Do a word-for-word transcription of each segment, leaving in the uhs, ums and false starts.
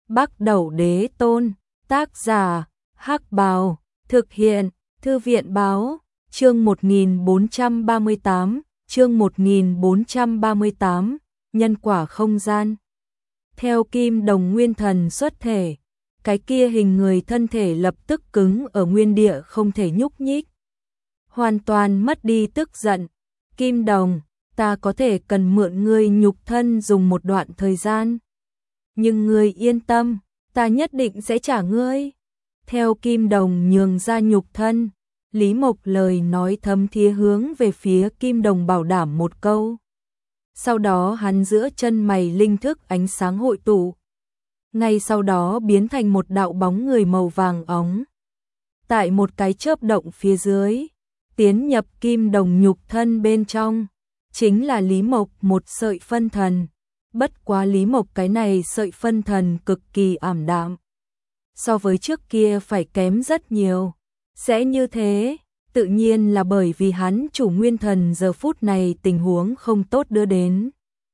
Bắc Đẩu Đế Tôn, tác giả, Hắc Bào, thực hiện, Thư viện Báo, chương một nghìn bốn trăm ba mươi tám, chương một nghìn bốn trăm ba mươi tám, nhân quả không gian. Theo Kim Đồng Nguyên Thần xuất thể, cái kia hình người thân thể lập tức cứng ở nguyên địa không thể nhúc nhích. Hoàn toàn mất đi tức giận. Kim Đồng, ta có thể cần mượn ngươi nhục thân dùng một đoạn thời gian. Nhưng ngươi yên tâm, ta nhất định sẽ trả ngươi. Theo Kim Đồng nhường ra nhục thân, Lý Mộc lời nói thấm thía hướng về phía Kim Đồng bảo đảm một câu. Sau đó hắn giữa chân mày linh thức ánh sáng hội tụ. Ngay sau đó biến thành một đạo bóng người màu vàng óng. Tại một cái chớp động phía dưới, tiến nhập Kim Đồng nhục thân bên trong, chính là Lý Mộc một sợi phân thần. Bất quá Lý Mộc cái này sợi phân thần cực kỳ ảm đạm. So với trước kia phải kém rất nhiều. Sẽ như thế, tự nhiên là bởi vì hắn chủ nguyên thần giờ phút này tình huống không tốt đưa đến.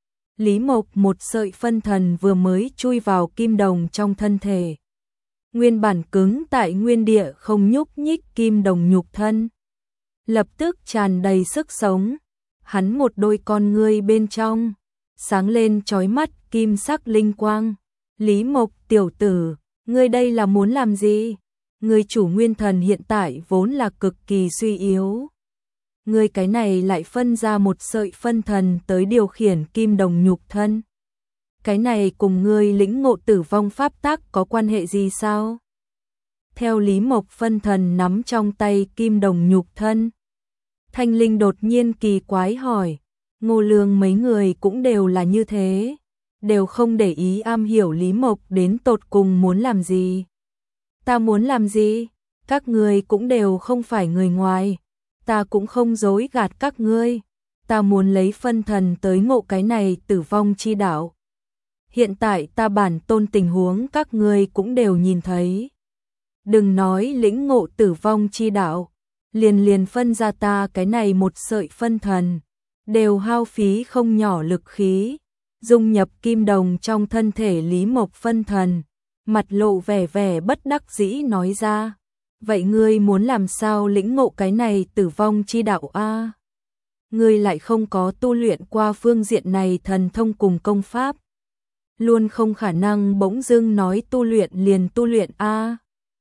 Lý Mộc một sợi phân thần vừa mới chui vào Kim Đồng trong thân thể. Nguyên bản cứng tại nguyên địa không nhúc nhích Kim Đồng nhục thân. Lập tức tràn đầy sức sống. Hắn một đôi con ngươi bên trong, sáng lên chói mắt kim sắc linh quang. Lý Mộc tiểu tử, ngươi đây là muốn làm gì? Ngươi chủ nguyên thần hiện tại vốn là cực kỳ suy yếu. Ngươi cái này lại phân ra một sợi phân thần tới điều khiển Kim Đồng nhục thân. Cái này cùng ngươi lĩnh ngộ tử vong pháp tắc có quan hệ gì sao? Theo Lý Mộc phân thần nắm trong tay Kim Đồng nhục thân. Thanh Linh đột nhiên kỳ quái hỏi, Ngô Lương mấy người cũng đều là như thế, đều không để ý am hiểu Lý Mộc đến tột cùng muốn làm gì. Ta muốn làm gì? Các ngươi cũng đều không phải người ngoài, ta cũng không dối gạt các ngươi, ta muốn lấy phân thần tới ngộ cái này tử vong chi đạo. Hiện tại ta bản tôn tình huống các ngươi cũng đều nhìn thấy. Đừng nói lĩnh ngộ tử vong chi đạo, liền liền phân ra ta cái này một sợi phân thần, đều hao phí không nhỏ lực khí, dung nhập Kim Đồng trong thân thể Lý Mộc phân thần, mặt lộ vẻ vẻ bất đắc dĩ nói ra, vậy ngươi muốn làm sao lĩnh ngộ cái này tử vong chi đạo a? Ngươi lại không có tu luyện qua phương diện này thần thông cùng công pháp, luôn không khả năng bỗng dưng nói tu luyện liền tu luyện a.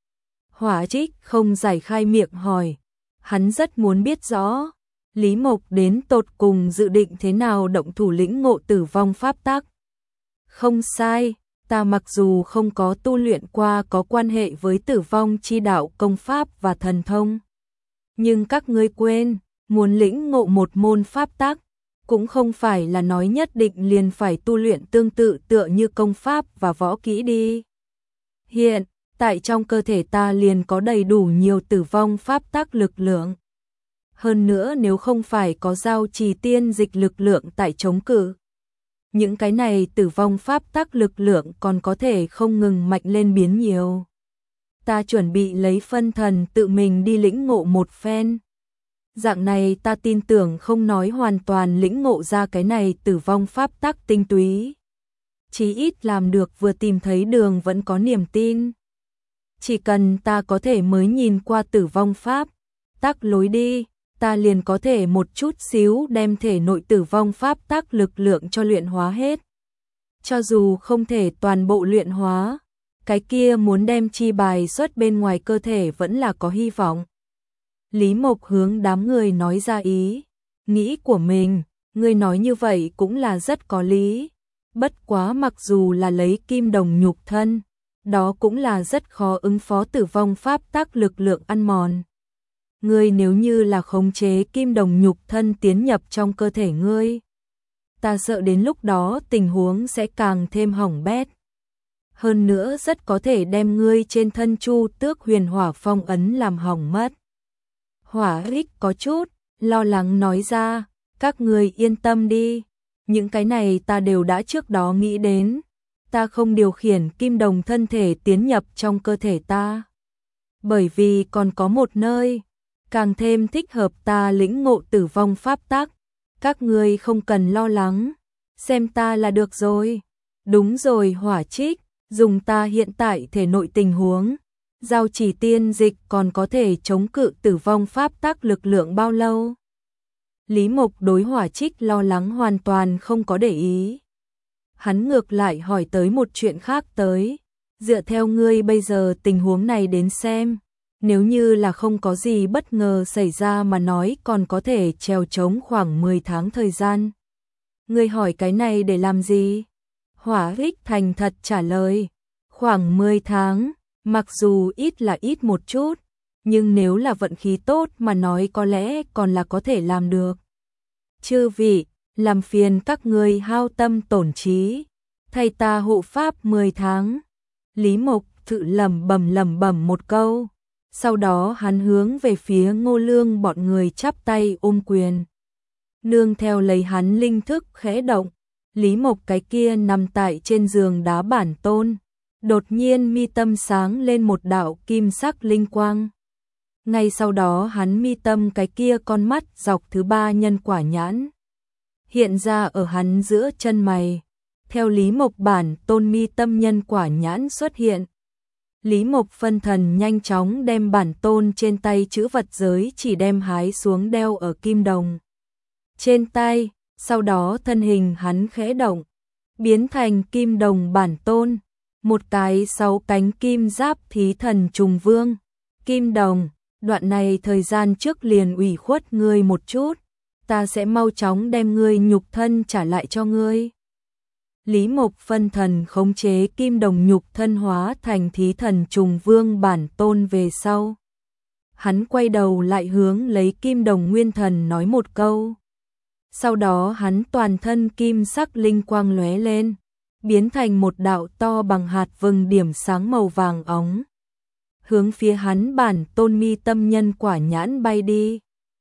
Hỏa Trích không giải khai miệng hỏi, hắn rất muốn biết rõ, Lý Mộc đến tột cùng dự định thế nào động thủ lĩnh ngộ tử vong pháp tắc. Không sai, ta mặc dù không có tu luyện qua có quan hệ với tử vong chi đạo công pháp và thần thông. Nhưng các ngươi quên, muốn lĩnh ngộ một môn pháp tắc, cũng không phải là nói nhất định liền phải tu luyện tương tự tựa như công pháp và võ kỹ đi. Hiện, tại trong cơ thể ta liền có đầy đủ nhiều tử vong pháp tắc lực lượng. Hơn nữa nếu không phải có giao trì tiên dịch lực lượng tại chống cự, những cái này tử vong pháp tắc lực lượng còn có thể không ngừng mạnh lên biến nhiều. Ta chuẩn bị lấy phân thần tự mình đi lĩnh ngộ một phen. Dạng này ta tin tưởng không nói hoàn toàn lĩnh ngộ ra cái này tử vong pháp tắc tinh túy. Chí ít làm được vừa tìm thấy đường vẫn có niềm tin. Chỉ cần ta có thể mới nhìn qua tử vong pháp tắc lối đi, ta liền có thể một chút xíu đem thể nội tử vong pháp tắc lực lượng cho luyện hóa hết. Cho dù không thể toàn bộ luyện hóa, cái kia muốn đem chi bài xuất bên ngoài cơ thể vẫn là có hy vọng. Lý Mộc hướng đám người nói ra ý nghĩ của mình, người nói như vậy cũng là rất có lý. Bất quá mặc dù là lấy Kim Đồng nhục thân, đó cũng là rất khó ứng phó tử vong pháp tắc lực lượng ăn mòn. Ngươi nếu như là khống chế Kim Đồng nhục thân tiến nhập trong cơ thể ngươi, ta sợ đến lúc đó tình huống sẽ càng thêm hỏng bét. Hơn nữa rất có thể đem ngươi trên thân Chu Tước Huyền Hỏa phong ấn làm hỏng mất. Hỏa Ích có chút lo lắng nói ra, các ngươi yên tâm đi, những cái này ta đều đã trước đó nghĩ đến. Ta không điều khiển Kim Đồng thân thể tiến nhập trong cơ thể ta, bởi vì còn có một nơi càng thêm thích hợp ta lĩnh ngộ tử vong pháp tắc. Các ngươi không cần lo lắng, xem ta là được rồi. Đúng rồi Hỏa Trích, Dùng ta hiện tại thể nội tình huống, giao chỉ tiên dịch còn có thể chống cự tử vong pháp tắc lực lượng bao lâu? Lý Mộc đối Hỏa Trích lo lắng hoàn toàn không có để ý. Hắn ngược lại hỏi tới một chuyện khác tới, dựa theo ngươi bây giờ tình huống này đến xem, nếu như là không có gì bất ngờ xảy ra mà nói còn có thể trèo trống khoảng mười tháng thời gian. Ngươi hỏi cái này để làm gì? Hỏa Trích thành thật trả lời, khoảng mười tháng, mặc dù ít là ít một chút, nhưng nếu là vận khí tốt mà nói có lẽ còn là có thể làm được. Chư vị, làm phiền các ngươi hao tâm tổn trí, thay ta hộ pháp mười tháng. Lý Mộc tự lẩm bẩm lẩm bẩm một câu, sau đó hắn hướng về phía Ngô Lương bọn người chắp tay ôm quyền. Nương theo lấy hắn linh thức khẽ động, Lý Mộc cái kia nằm tại trên giường đá bản tôn, đột nhiên mi tâm sáng lên một đạo kim sắc linh quang. Ngay sau đó hắn mi tâm cái kia con mắt dọc thứ ba nhân quả nhãn hiện ra ở hắn giữa chân mày. Theo Lý Mộc bản tôn mi tâm nhân quả nhãn xuất hiện, Lý Mộc phân thần nhanh chóng đem bản tôn trên tay chữ vật giới chỉ đem hái xuống đeo ở kim đồng trên tay, sau đó thân hình hắn khẽ động, biến thành kim đồng bản tôn, một cái sáu cánh kim giáp thí thần trùng vương. Kim đồng, đoạn này thời gian trước liền ủy khuất ngươi một chút, ta sẽ mau chóng đem ngươi nhục thân trả lại cho ngươi. Lý Mộc phân thần khống chế kim đồng nhục thân hóa thành thí thần trùng vương bản tôn về sau. Hắn quay đầu lại hướng lấy kim đồng nguyên thần nói một câu. Sau đó hắn toàn thân kim sắc linh quang lóe lên, biến thành một đạo to bằng hạt vừng điểm sáng màu vàng óng. Hướng phía hắn bản tôn mi tâm nhân quả nhãn bay đi.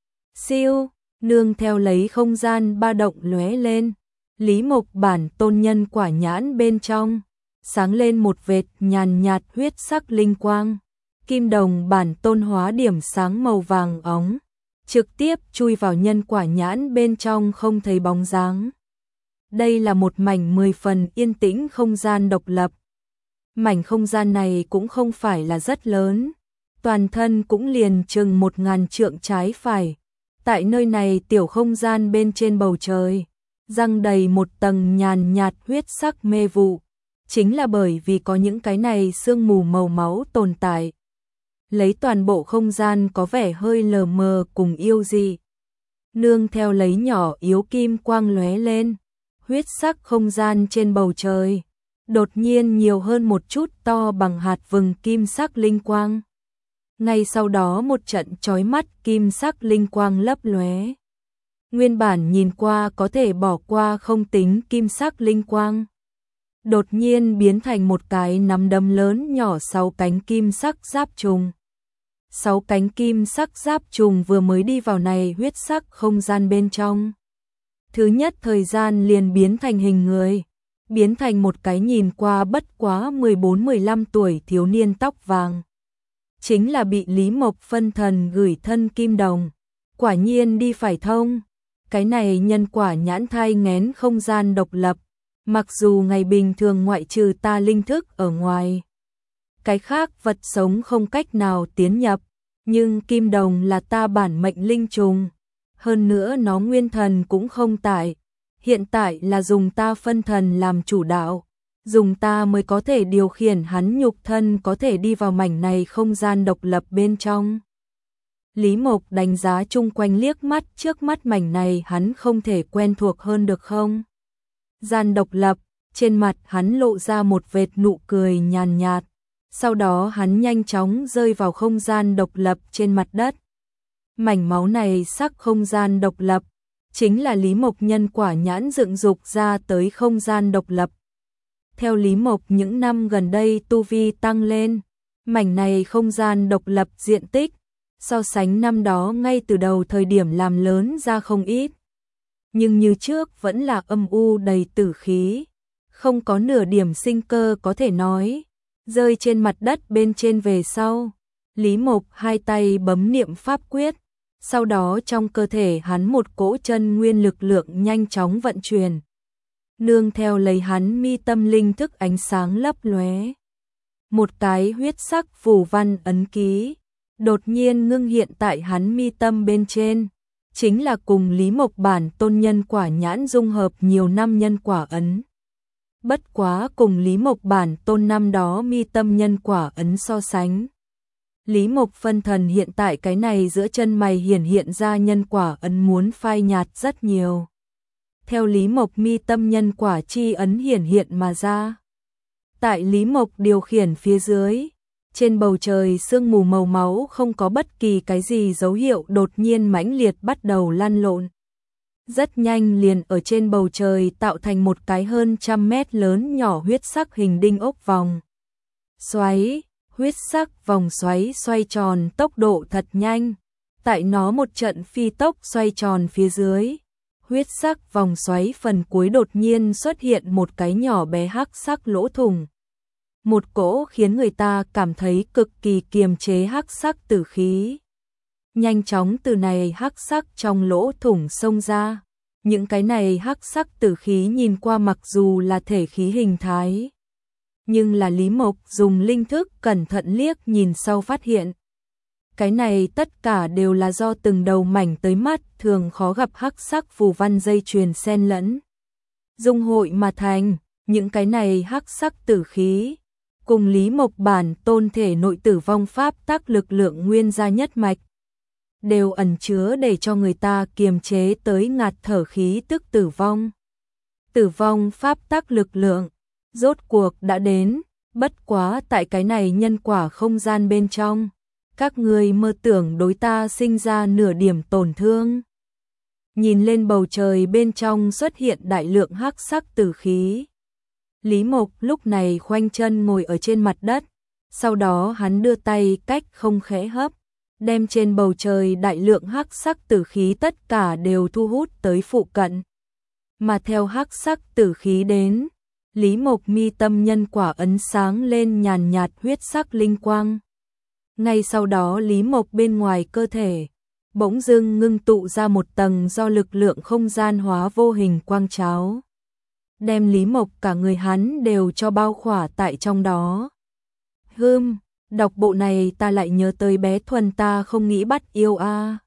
Siêu, nương theo lấy không gian ba động lóe lên, Lý Mộc bản tôn nhân quả nhãn bên trong sáng lên một vệt nhàn nhạt huyết sắc linh quang. Kim đồng bản tôn hóa điểm sáng màu vàng óng, trực tiếp chui vào nhân quả nhãn bên trong không thấy bóng dáng. Đây là một mảnh mười phần yên tĩnh không gian độc lập. Mảnh không gian này cũng không phải là rất lớn, toàn thân cũng liền chừng một ngàn trượng trái phải. Tại nơi này tiểu không gian bên trên bầu trời, răng đầy một tầng nhàn nhạt huyết sắc mê vụ, chính là bởi vì có những cái này sương mù màu máu tồn tại. Lấy toàn bộ không gian có vẻ hơi lờ mờ cùng yêu dị. Nương theo lấy nhỏ yếu kim quang lóe lên, huyết sắc không gian trên bầu trời đột nhiên nhiều hơn một chút to bằng hạt vừng kim sắc linh quang. Ngay sau đó một trận chói mắt kim sắc linh quang lấp lóe. Nguyên bản nhìn qua có thể bỏ qua không tính kim sắc linh quang, đột nhiên biến thành một cái nắm đấm lớn nhỏ sáu cánh kim sắc giáp trùng. Sáu cánh kim sắc giáp trùng vừa mới đi vào này huyết sắc không gian bên trong, thứ nhất thời gian liền biến thành hình người, biến thành một cái nhìn qua bất quá mười bốn mười lăm tuổi thiếu niên tóc vàng. Chính là bị Lý Mộc phân thần gửi thân kim đồng. Quả nhiên đi phải thông. Cái này nhân quả nhãn thai nghén không gian độc lập, mặc dù ngày bình thường ngoại trừ ta linh thức ở ngoài, cái khác vật sống không cách nào tiến nhập, nhưng kim đồng là ta bản mệnh linh trùng, hơn nữa nó nguyên thần cũng không tại, hiện tại là dùng ta phân thần làm chủ đạo, dùng ta mới có thể điều khiển hắn nhục thân có thể đi vào mảnh này không gian độc lập bên trong. Lý Mộc đánh giá chung quanh liếc mắt, trước mắt mảnh này hắn không thể quen thuộc hơn được không? Gian độc lập, trên mặt hắn lộ ra một vệt nụ cười nhàn nhạt, sau đó hắn nhanh chóng rơi vào không gian độc lập trên mặt đất. Mảnh máu này sắc không gian độc lập, chính là Lý Mộc nhân quả nhãn dựng dục ra tới không gian độc lập. Theo Lý Mộc những năm gần đây tu vi tăng lên, mảnh này không gian độc lập diện tích so sánh năm đó ngay từ đầu thời điểm làm lớn ra không ít. Nhưng như trước vẫn là âm u đầy tử khí, không có nửa điểm sinh cơ có thể nói. Rơi trên mặt đất bên trên về sau, Lý Mộc hai tay bấm niệm pháp quyết, sau đó trong cơ thể hắn một cỗ chân nguyên lực lượng nhanh chóng vận chuyển. nương theo lấy hắn mi tâm linh thức ánh sáng lấp lóe. Một cái huyết sắc phù văn ấn ký, đột nhiên ngưng hiện tại hắn mi tâm bên trên, chính là cùng Lý Mộc bản tôn nhân quả nhãn dung hợp nhiều năm nhân quả ấn. Bất quá cùng Lý Mộc bản tôn năm đó mi tâm nhân quả ấn so sánh. Lý Mộc phân thần hiện tại cái này giữa chân mày hiển hiện ra nhân quả ấn muốn phai nhạt rất nhiều. Theo Lý Mộc mi tâm nhân quả chi ấn hiển hiện mà ra. Tại Lý Mộc điều khiển phía dưới, trên bầu trời sương mù màu máu không có bất kỳ cái gì dấu hiệu đột nhiên mãnh liệt bắt đầu lăn lộn. Rất nhanh liền ở trên bầu trời tạo thành một cái hơn trăm mét lớn nhỏ huyết sắc hình đinh ốc vòng. Xoáy, huyết sắc vòng xoáy xoay tròn tốc độ thật nhanh, tại nó một trận phi tốc xoay tròn phía dưới. Huyết sắc vòng xoáy phần cuối đột nhiên xuất hiện một cái nhỏ bé hắc sắc lỗ thủng. Một cỗ khiến người ta cảm thấy cực kỳ kiềm chế hắc sắc tử khí. Nhanh chóng từ này hắc sắc trong lỗ thủng xông ra. Những cái này hắc sắc tử khí nhìn qua mặc dù là thể khí hình thái. Nhưng là Lý Mộc dùng linh thức cẩn thận liếc nhìn sau phát hiện. Cái này tất cả đều là do từng đầu mảnh tới mắt thường khó gặp hắc sắc phù văn dây chuyền xen lẫn. Dung hội mà thành, những cái này hắc sắc tử khí. Cùng Lý Mộc bản tôn thể nội tử vong pháp tắc lực lượng nguyên gia nhất mạch. Đều ẩn chứa để cho người ta kiềm chế tới ngạt thở khí tức tử vong. Tử vong pháp tắc lực lượng, rốt cuộc đã đến, bất quá tại cái này nhân quả không gian bên trong. Các người mơ tưởng đối ta sinh ra nửa điểm tổn thương. Nhìn lên bầu trời bên trong xuất hiện đại lượng hắc sắc tử khí. Lý Mộc lúc này khoanh chân ngồi ở trên mặt đất, sau đó hắn đưa tay cách không khẽ hấp, đem trên bầu trời đại lượng hắc sắc tử khí tất cả đều thu hút tới phụ cận. Mà theo hắc sắc tử khí đến, Lý Mộc mi tâm nhân quả ấn sáng lên nhàn nhạt huyết sắc linh quang. Ngay sau đó Lý Mộc bên ngoài cơ thể, bỗng dưng ngưng tụ ra một tầng do lực lượng không gian hóa vô hình quang cháo. Đem Lý Mộc cả người hắn đều cho bao khỏa tại trong đó. Hừm, đọc bộ này ta lại nhớ tới bé Thuần ta không nghĩ bắt yêu a. À.